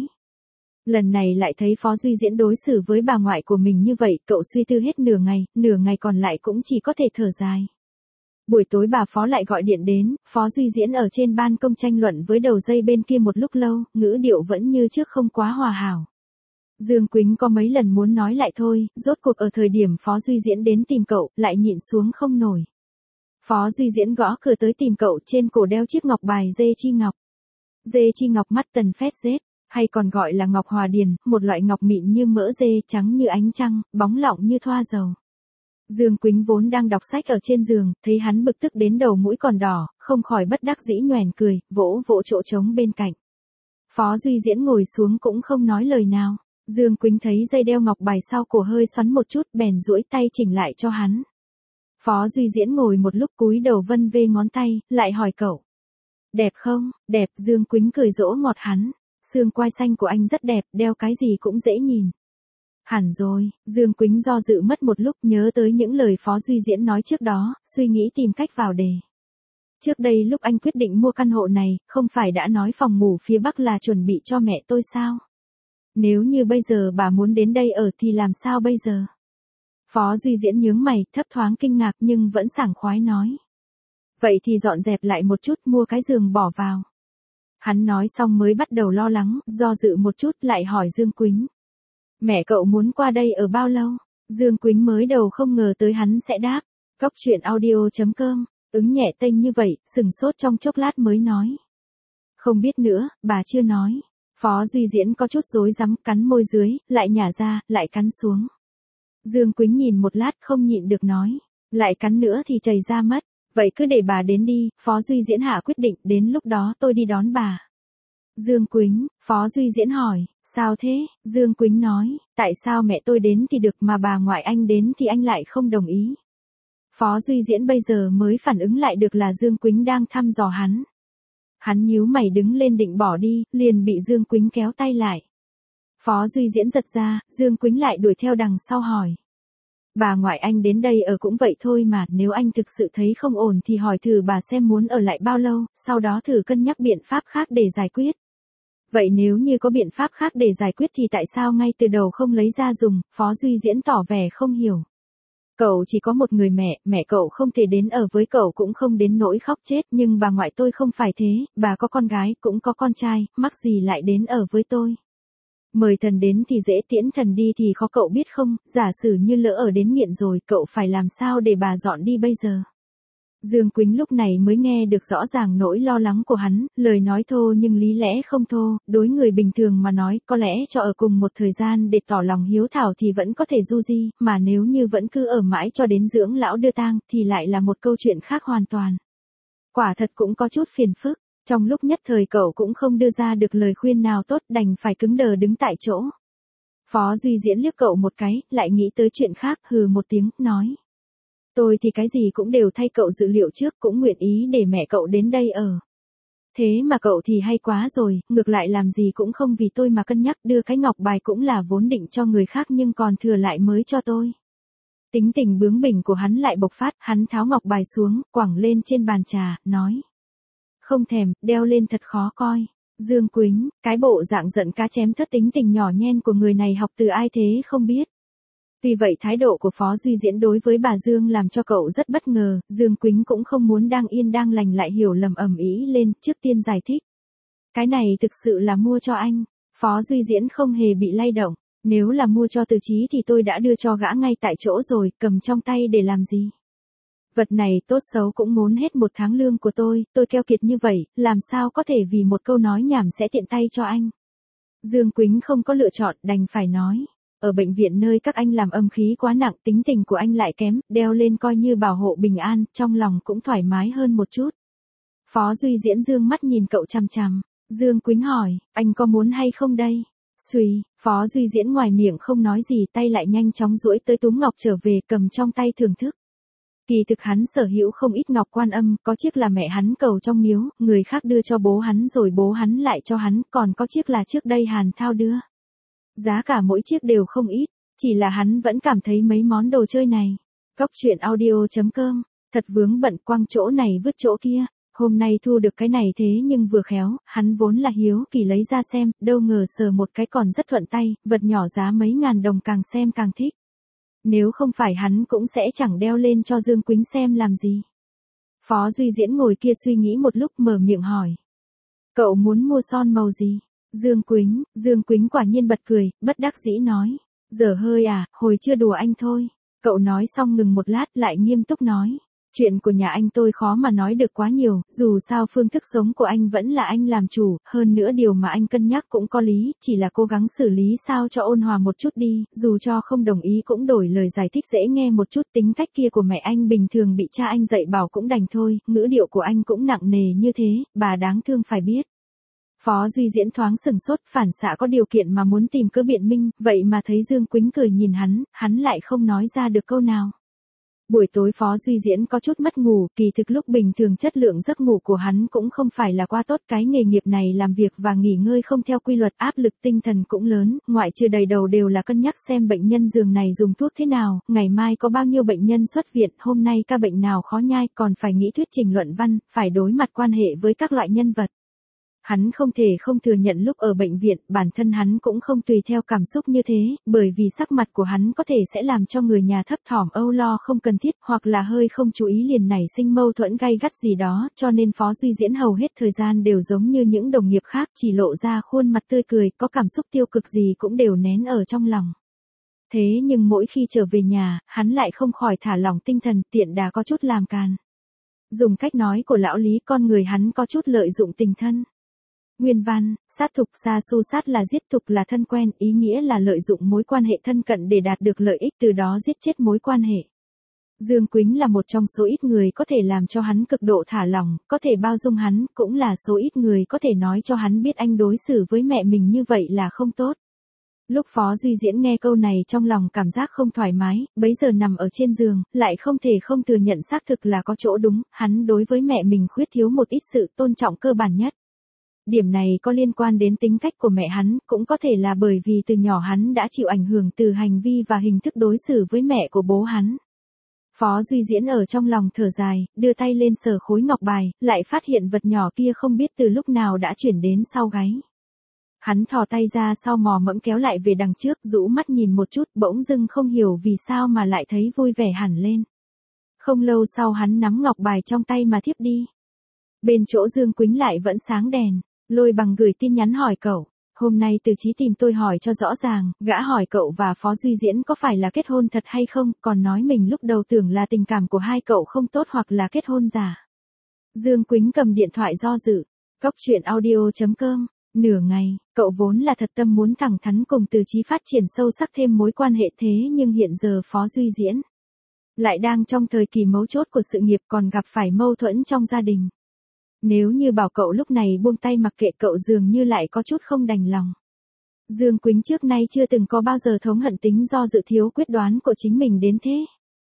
Lần này lại thấy Phó Duy Diễn đối xử với bà ngoại của mình như vậy, cậu suy tư hết nửa ngày còn lại cũng chỉ có thể thở dài. Buổi tối bà Phó lại gọi điện đến, Phó Duy Diễn ở trên ban công tranh luận với đầu dây bên kia một lúc lâu, ngữ điệu vẫn như trước không quá hòa hảo. Dương Quýnh có mấy lần muốn nói lại thôi, rốt cuộc ở thời điểm Phó Duy Diễn đến tìm cậu, lại nhịn xuống không nổi. Phó Duy Diễn gõ cửa tới tìm cậu, trên cổ đeo chiếc ngọc bài dê chi ngọc. Dê chi ngọc mắt tần phét rết, hay còn gọi là ngọc hòa điền, một loại ngọc mịn như mỡ dê, trắng như ánh trăng, bóng lọng như thoa dầu. Dương Quýnh vốn đang đọc sách ở trên giường, thấy hắn bực tức đến đầu mũi còn đỏ, không khỏi bất đắc dĩ nhoẻn cười, vỗ vỗ chỗ trống bên cạnh. Phó Duy Diễn ngồi xuống cũng không nói lời nào. Dương Quýnh thấy dây đeo ngọc bài sau cổ hơi xoắn một chút, bèn duỗi tay chỉnh lại cho hắn. Phó Duy Diễn ngồi một lúc cúi đầu vân vê ngón tay, lại hỏi cậu. Đẹp không? Đẹp, Dương Quýnh cười dỗ ngọt hắn. Xương quai xanh của anh rất đẹp, đeo cái gì cũng dễ nhìn. Hẳn rồi, Dương Quýnh do dự mất một lúc, nhớ tới những lời Phó Duy Diễn nói trước đó, suy nghĩ tìm cách vào đề. Trước đây lúc anh quyết định mua căn hộ này, không phải đã nói phòng ngủ phía Bắc là chuẩn bị cho mẹ tôi sao? Nếu như bây giờ bà muốn đến đây ở thì làm sao bây giờ? Phó Duy Diễn nhướng mày, thấp thoáng kinh ngạc nhưng vẫn sảng khoái nói. Vậy thì dọn dẹp lại một chút, mua cái giường bỏ vào. Hắn nói xong mới bắt đầu lo lắng, do dự một chút lại hỏi Dương Quýnh. Mẹ cậu muốn qua đây ở bao lâu? Dương Quýnh mới đầu không ngờ tới hắn sẽ đáp. Góc truyện audio.com, ứng nhẹ tênh như vậy, sừng sốt trong chốc lát mới nói. Không biết nữa, bà chưa nói. Phó Duy Diễn có chút rối rắm, cắn môi dưới, lại nhả ra, lại cắn xuống. Dương Quýnh nhìn một lát không nhịn được nói. Lại cắn nữa thì chảy ra mất. Vậy cứ để bà đến đi, Phó Duy Diễn hạ quyết định, đến lúc đó tôi đi đón bà. Dương Quýnh, Phó Duy Diễn hỏi, sao thế? Dương Quýnh nói, tại sao mẹ tôi đến thì được mà bà ngoại anh đến thì anh lại không đồng ý. Phó Duy Diễn bây giờ mới phản ứng lại được là Dương Quýnh đang thăm dò hắn. Hắn nhíu mày đứng lên định bỏ đi, liền bị Dương Quýnh kéo tay lại. Phó Duy Diễn giật ra, Dương Quýnh lại đuổi theo đằng sau hỏi. Bà ngoại anh đến đây ở cũng vậy thôi mà, nếu anh thực sự thấy không ổn thì hỏi thử bà xem muốn ở lại bao lâu, sau đó thử cân nhắc biện pháp khác để giải quyết. Vậy nếu như có biện pháp khác để giải quyết thì tại sao ngay từ đầu không lấy ra dùng, Phó Duy Diễn tỏ vẻ không hiểu. Cậu chỉ có một người mẹ, mẹ cậu không thể đến ở với cậu cũng không đến nỗi khóc chết, nhưng bà ngoại tôi không phải thế, bà có con gái, cũng có con trai, mắc gì lại đến ở với tôi. Mời thần đến thì dễ tiễn thần đi thì khó, cậu biết không, giả sử như lỡ ở đến nghiện rồi, cậu phải làm sao để bà dọn đi bây giờ. Dương Quýnh lúc này mới nghe được rõ ràng nỗi lo lắng của hắn, lời nói thô nhưng lý lẽ không thô, đối người bình thường mà nói, có lẽ cho ở cùng một thời gian để tỏ lòng hiếu thảo thì vẫn có thể du di, mà nếu như vẫn cứ ở mãi cho đến dưỡng lão đưa tang thì lại là một câu chuyện khác hoàn toàn. Quả thật cũng có chút phiền phức, trong lúc nhất thời cậu cũng không đưa ra được lời khuyên nào tốt, đành phải cứng đờ đứng tại chỗ. Phó Duy Diễn liếc cậu một cái, lại nghĩ tới chuyện khác, hừ một tiếng, nói. Tôi thì cái gì cũng đều thay cậu dự liệu trước, cũng nguyện ý để mẹ cậu đến đây ở. Thế mà cậu thì hay quá rồi, ngược lại làm gì cũng không vì tôi mà cân nhắc, đưa cái ngọc bài cũng là vốn định cho người khác nhưng còn thừa lại mới cho tôi. Tính tình bướng bỉnh của hắn lại bộc phát, hắn tháo ngọc bài xuống, quẳng lên trên bàn trà, nói. Không thèm, đeo lên thật khó coi. Dương Quýnh, cái bộ dạng giận cá chém thớt tính tình nhỏ nhen của người này học từ ai thế không biết. Vì vậy thái độ của Phó Duy Diễn đối với bà Dương làm cho cậu rất bất ngờ, Dương Quýnh cũng không muốn đang yên đang lành lại hiểu lầm ầm ĩ lên, trước tiên giải thích. Cái này thực sự là mua cho anh. Phó Duy Diễn không hề bị lay động, nếu là mua cho Từ Chí thì tôi đã đưa cho gã ngay tại chỗ rồi, cầm trong tay để làm gì. Vật này tốt xấu cũng muốn hết 1 tháng lương của tôi keo kiệt như vậy, làm sao có thể vì một câu nói nhảm sẽ tiện tay cho anh. Dương Quýnh không có lựa chọn, đành phải nói. Ở bệnh viện nơi các anh làm âm khí quá nặng, tính tình của anh lại kém, đeo lên coi như bảo hộ bình an, trong lòng cũng thoải mái hơn một chút. Phó Duy Diễn dương mắt nhìn cậu chằm chằm. Dương Quýnh hỏi, anh có muốn hay không đây? Xuy, Phó Duy Diễn ngoài miệng không nói gì, tay lại nhanh chóng duỗi tới túm ngọc trở về, cầm trong tay thưởng thức. Kỳ thực hắn sở hữu không ít ngọc Quan Âm, có chiếc là mẹ hắn cầu trong miếu, người khác đưa cho bố hắn rồi bố hắn lại cho hắn, còn có chiếc là trước đây Hàn Thao đưa. Giá cả mỗi chiếc đều không ít, chỉ là hắn vẫn cảm thấy mấy món đồ chơi này. Góc truyện audio.com, thật vướng bận, quăng chỗ này vứt chỗ kia, hôm nay thu được cái này thế nhưng vừa khéo, hắn vốn là hiếu kỳ lấy ra xem, đâu ngờ sờ một cái còn rất thuận tay, vật nhỏ giá mấy ngàn đồng càng xem càng thích. Nếu không phải hắn cũng sẽ chẳng đeo lên cho Dương Quýnh xem làm gì. Phó Duy Diễn ngồi kia suy nghĩ một lúc mở miệng hỏi. Cậu muốn mua son màu gì? Dương Quýnh quả nhiên bật cười, bất đắc dĩ nói. Dở hơi à, hồi chưa đùa anh thôi. Cậu nói xong ngừng một lát lại nghiêm túc nói. Chuyện của nhà anh tôi khó mà nói được quá nhiều, dù sao phương thức sống của anh vẫn là anh làm chủ, hơn nữa điều mà anh cân nhắc cũng có lý, chỉ là cố gắng xử lý sao cho ôn hòa một chút đi, dù cho không đồng ý cũng đổi lời giải thích dễ nghe một chút, tính cách kia của mẹ anh bình thường bị cha anh dạy bảo cũng đành thôi, ngữ điệu của anh cũng nặng nề như thế, bà đáng thương phải biết. Phó Duy Diễn thoáng sừng sốt, phản xạ có điều kiện mà muốn tìm cớ biện minh, vậy mà thấy Dương Quýnh cười nhìn hắn lại không nói ra được câu nào. Buổi tối Phó Duy Diễn có chút mất ngủ, kỳ thực lúc bình thường chất lượng giấc ngủ của hắn cũng không phải là quá tốt, cái nghề nghiệp này làm việc và nghỉ ngơi không theo quy luật, áp lực tinh thần cũng lớn, ngoại trừ đầy đầu đều là cân nhắc xem bệnh nhân giường này dùng thuốc thế nào, ngày mai có bao nhiêu bệnh nhân xuất viện, hôm nay ca bệnh nào khó nhai, còn phải nghĩ thuyết trình luận văn, phải đối mặt quan hệ với các loại nhân vật. Hắn không thể không thừa nhận lúc ở bệnh viện, bản thân hắn cũng không tùy theo cảm xúc như thế, bởi vì sắc mặt của hắn có thể sẽ làm cho người nhà thấp thỏm âu lo không cần thiết, hoặc là hơi không chú ý liền nảy sinh mâu thuẫn gay gắt gì đó, cho nên Phó Duy Diễn hầu hết thời gian đều giống như những đồng nghiệp khác, chỉ lộ ra khuôn mặt tươi cười, có cảm xúc tiêu cực gì cũng đều nén ở trong lòng. Thế nhưng mỗi khi trở về nhà, hắn lại không khỏi thả lỏng tinh thần, tiện đà có chút làm càn. Dùng cách nói của lão Lý, con người hắn có chút lợi dụng tình thân. Nguyên văn, sát thục sa su sát là giết, thục là thân quen, ý nghĩa là lợi dụng mối quan hệ thân cận để đạt được lợi ích, từ đó giết chết mối quan hệ. Dương Quýnh là một trong số ít người có thể làm cho hắn cực độ thả lỏng, có thể bao dung hắn, cũng là số ít người có thể nói cho hắn biết anh đối xử với mẹ mình như vậy là không tốt. Lúc Phó Duy Diễn nghe câu này trong lòng cảm giác không thoải mái, bấy giờ nằm ở trên giường, lại không thể không thừa nhận xác thực là có chỗ đúng, hắn đối với mẹ mình khuyết thiếu một ít sự tôn trọng cơ bản nhất. Điểm này có liên quan đến tính cách của mẹ hắn, cũng có thể là bởi vì từ nhỏ hắn đã chịu ảnh hưởng từ hành vi và hình thức đối xử với mẹ của bố hắn. Phó Duy Diễn ở trong lòng thở dài, đưa tay lên sờ khối ngọc bài, lại phát hiện vật nhỏ kia không biết từ lúc nào đã chuyển đến sau gáy. Hắn thò tay ra sau mò mẫm kéo lại về đằng trước, rũ mắt nhìn một chút, bỗng dưng không hiểu vì sao mà lại thấy vui vẻ hẳn lên. Không lâu sau hắn nắm ngọc bài trong tay mà thiếp đi. Bên chỗ Dương Quýnh lại vẫn sáng đèn, Lôi Bằng gửi tin nhắn hỏi cậu. Hôm nay Từ Chí tìm tôi hỏi cho rõ ràng, gã hỏi cậu và Phó Duy Diễn có phải là kết hôn thật hay không, còn nói mình lúc đầu tưởng là tình cảm của hai cậu không tốt hoặc là kết hôn giả. Dương Quýnh cầm điện thoại do dự. Cóc truyện audio.com. Nửa ngày, cậu vốn là thật tâm muốn thẳng thắn cùng Từ Chí phát triển sâu sắc thêm mối quan hệ, thế nhưng hiện giờ Phó Duy Diễn lại đang trong thời kỳ mấu chốt của sự nghiệp, còn gặp phải mâu thuẫn trong gia đình. Nếu như bảo cậu lúc này buông tay mặc kệ, cậu dường như lại có chút không đành lòng. Dương Quýnh trước nay chưa từng có bao giờ thống hận tính do dự thiếu quyết đoán của chính mình đến thế.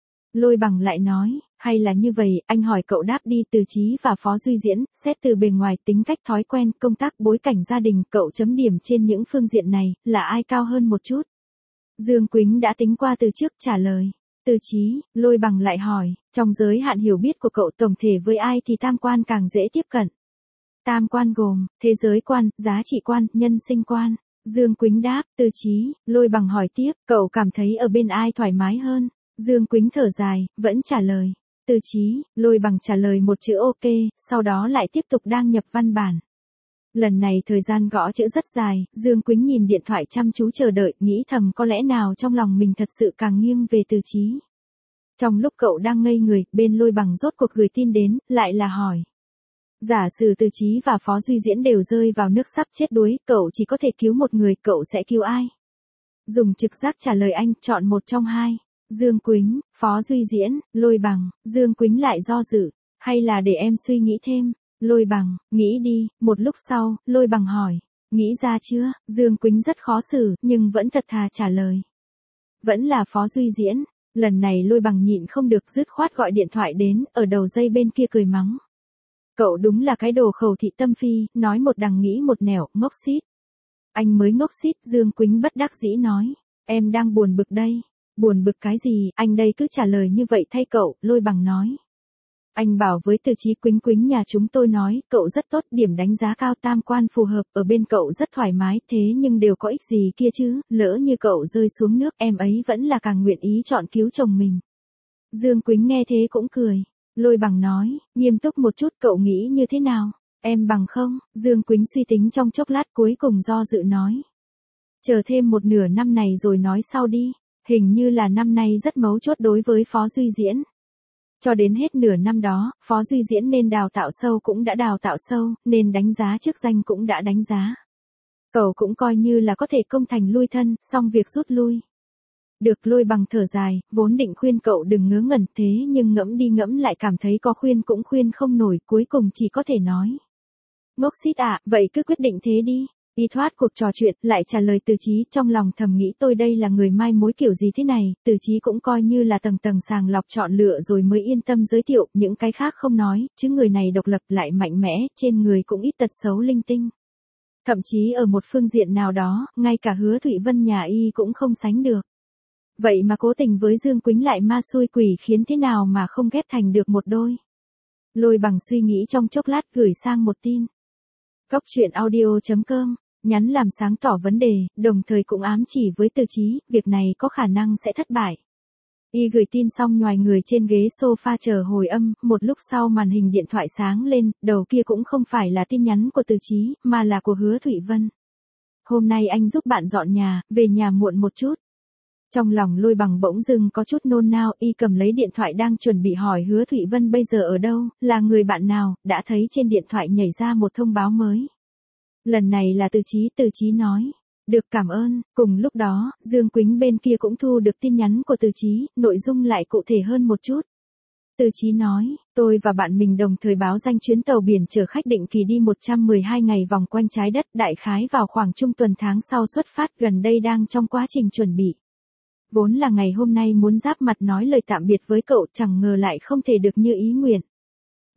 Lôi Bằng lại nói, hay là như vậy, anh hỏi cậu đáp đi. Từ Chí và Phó Duy Diễn, xét từ bề ngoài, tính cách, thói quen, công tác, bối cảnh gia đình, cậu chấm điểm trên những phương diện này, là ai cao hơn một chút? Dương Quýnh đã tính qua từ trước trả lời. Từ Chí, Lôi Bằng lại hỏi, trong giới hạn hiểu biết của cậu tổng thể với ai thì tam quan càng dễ tiếp cận? Tam quan gồm, thế giới quan, giá trị quan, nhân sinh quan. Dương Quýnh đáp. Từ Chí, Lôi Bằng hỏi tiếp, cậu cảm thấy ở bên ai thoải mái hơn? Dương Quýnh thở dài, vẫn trả lời. Từ Chí, Lôi Bằng trả lời một chữ ok, sau đó lại tiếp tục đăng nhập văn bản. Lần này thời gian gõ chữ rất dài, Dương Quýnh nhìn điện thoại chăm chú chờ đợi, nghĩ thầm có lẽ nào trong lòng mình thật sự càng nghiêng về Từ Chí. Trong lúc cậu đang ngây người, bên Lôi Bằng rốt cuộc gửi tin đến, lại là hỏi. Giả sử Từ Chí và Phó Duy Diễn đều rơi vào nước sắp chết đuối, cậu chỉ có thể cứu một người, cậu sẽ cứu ai? Dùng trực giác trả lời anh, chọn một trong hai. Dương Quýnh, Phó Duy Diễn, Lôi Bằng. Dương Quýnh lại do dự, hay là để em suy nghĩ thêm? Lôi Bằng, nghĩ đi. Một lúc sau, Lôi Bằng hỏi, nghĩ ra chưa? Dương Quýnh rất khó xử, nhưng vẫn thật thà trả lời. Vẫn là Phó Duy Diễn. Lần này Lôi Bằng nhịn không được, dứt khoát gọi điện thoại đến, ở đầu dây bên kia cười mắng. Cậu đúng là cái đồ khẩu thị tâm phi, nói một đằng nghĩ một nẻo, ngốc xít. Anh mới ngốc xít. Dương Quýnh bất đắc dĩ nói, em đang buồn bực đây. Buồn bực cái gì, anh đây cứ trả lời như vậy thay cậu. Lôi Bằng nói. Anh bảo với Từ Chí, Quýnh Quýnh nhà chúng tôi nói, cậu rất tốt, điểm đánh giá cao, tam quan phù hợp, ở bên cậu rất thoải mái, thế nhưng đều có ích gì kia chứ, lỡ như cậu rơi xuống nước, em ấy vẫn là càng nguyện ý chọn cứu chồng mình. Dương Quýnh nghe thế cũng cười. Lôi Bằng nói, nghiêm túc một chút, cậu nghĩ như thế nào? Em bằng không? Dương Quýnh suy tính trong chốc lát, cuối cùng do dự nói. Chờ thêm một nửa năm này rồi nói sau đi. Hình như là năm nay rất mấu chốt đối với Phó Duy Diễn. Cho đến hết nửa năm đó, Phó Duy Diễn nên đào tạo sâu cũng đã đào tạo sâu, nên đánh giá chức danh cũng đã đánh giá. Cậu cũng coi như là có thể công thành lui thân, xong việc rút lui. Được. Lôi Bằng thở dài, vốn định khuyên cậu đừng ngớ ngẩn, thế nhưng ngẫm đi ngẫm lại cảm thấy có khuyên cũng khuyên không nổi, cuối cùng chỉ có thể nói. Ngốc xít à, vậy cứ quyết định thế đi. Y thoát cuộc trò chuyện, lại trả lời Từ Chí, trong lòng thầm nghĩ tôi đây là người mai mối kiểu gì thế này. Từ Chí cũng coi như là tầng tầng sàng lọc chọn lựa rồi mới yên tâm giới thiệu, những cái khác không nói, chứ người này độc lập lại mạnh mẽ, trên người cũng ít tật xấu linh tinh. Thậm chí ở một phương diện nào đó, ngay cả Hứa Thụy Vân nhà y cũng không sánh được. Vậy mà cố tình với Dương Quýnh lại ma xui quỷ khiến, thế nào mà không ghép thành được một đôi. Lôi Bằng suy nghĩ trong chốc lát, gửi sang một tin. Cóc truyện audio.com, nhắn làm sáng tỏ vấn đề, đồng thời cũng ám chỉ với Từ Chí, việc này có khả năng sẽ thất bại. Y gửi tin xong nhoài người trên ghế sofa chờ hồi âm, một lúc sau màn hình điện thoại sáng lên, đầu kia cũng không phải là tin nhắn của Từ Chí, mà là của Hứa Thụy Vân. Hôm nay anh giúp bạn dọn nhà, về nhà muộn một chút. Trong lòng Lôi Bằng bỗng dưng có chút nôn nao, y cầm lấy điện thoại đang chuẩn bị hỏi Hứa Thụy Vân bây giờ ở đâu, là người bạn nào, đã thấy trên điện thoại nhảy ra một thông báo mới. Lần này là Từ Chí. Từ Chí nói, được, cảm ơn. Cùng lúc đó, Dương Quýnh bên kia cũng thu được tin nhắn của Từ Chí, nội dung lại cụ thể hơn một chút. Từ Chí nói, tôi và bạn mình đồng thời báo danh chuyến tàu biển chở khách định kỳ đi 112 ngày vòng quanh trái đất, đại khái vào khoảng trung tuần tháng sau xuất phát, gần đây đang trong quá trình chuẩn bị. Vốn là ngày hôm nay muốn giáp mặt nói lời tạm biệt với cậu, chẳng ngờ lại không thể được như ý nguyện.